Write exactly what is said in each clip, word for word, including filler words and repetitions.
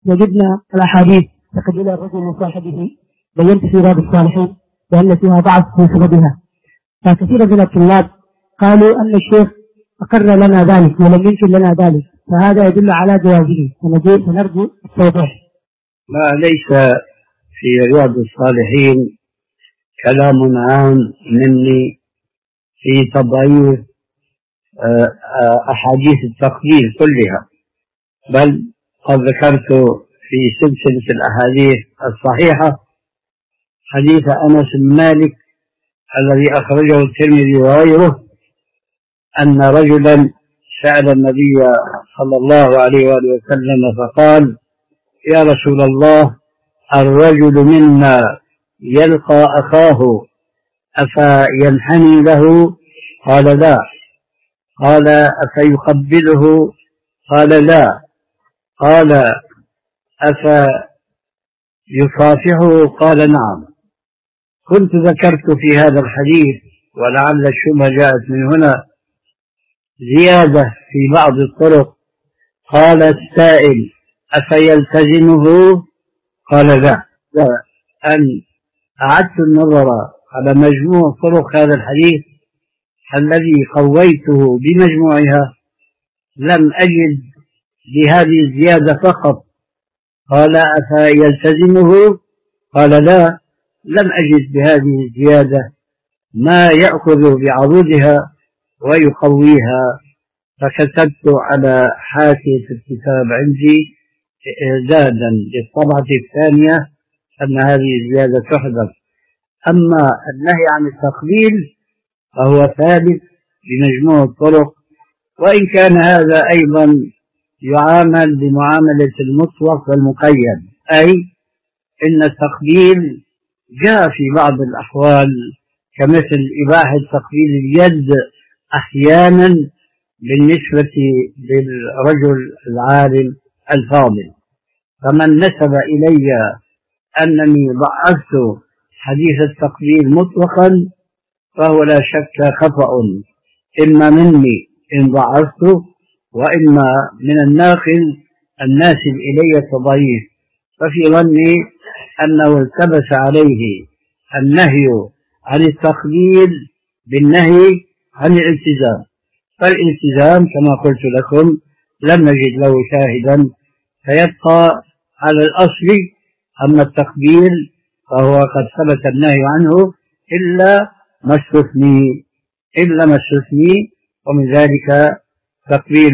وجدنا الأحاديث تقدم الرجل من صاحبه بينت في رياض الصالحين بأن فيها ضعف في سببها، فكثير من الطلاب قالوا أن الشيخ أقر لنا ذلك ولم ينكر لنا ذلك، فهذا يدل على جوازه، فنرجو التوضيح. ما ليس في رياض الصالحين كلام عام مني في تضعيف أحاديث التقدير كلها، بل قد ذكرت في سلسلة الأحاديث الصحيحة حديث أنس بن مالك الذي أخرجه الترمذي وغيره أن رجلا سأل النبي صلى الله عليه وآله وسلم فقال: يا رسول الله، الرجل منا يلقى أخاه أفينحني له؟ قال: لا. قال: أفيقبله؟ قال: لا. قال: أفيصافحه؟ قال: نعم. كنت ذكرت في هذا الحديث، ولعل الشبهة جاءت من هنا، زيادة في بعض الطرق. قال السائل: أفيلتزمه؟ قال: لا. لا. أن أعدت النظر على مجموع طرق هذا الحديث الذي قويته بمجموعها لم أجد بهذه الزيادة فقط. قال: أفيلتزمه؟ قال: لا. لم أجد بهذه الزيادة ما يأخذ بعضدها ويقويها، فكتبت على حاشية الكتاب عندي إعدادا للطبعة الثانية أن هذه الزيادة تحذف. أما النهي عن التقليل فهو ثابت بمجموع الطرق، وإن كان هذا أيضا يعامل بمعاملة المطلق والمقيد، أي إن التقليل جاء في بعض الأحوال كمثل إباحة تقليل اليد أحيانا بالنسبة للرجل العالم الفاضل. فمن نسب إلي أنني ضعفت حديث التقليل مطلقا فهو لا شك خطأ، إما مني إن ضعفته، وإما من الناقل الناسب إلي تضعيف. ففي ظني أنه التبس عليه النهي عن التقليل بالنهي عن الالتزام، فالالتزام كما قلت لكم لم نجد له شاهدا، فيبقى على الأصل. أما التقبيل فهو قد ثبت النهي عنه إلا ما استثني إلا ما استثني ومن ذلك تقبيل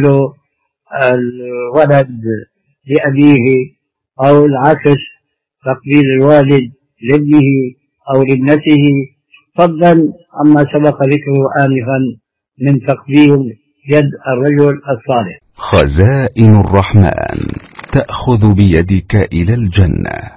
الولد لأبيه، أو العكس تقبيل الوالد لابنه أو لابنته، فضلا عما سبق ذكره آنفا من تقبيل يد الرجل الصالح. خزائن الرحمن تأخذ بيدك إلى الجنة.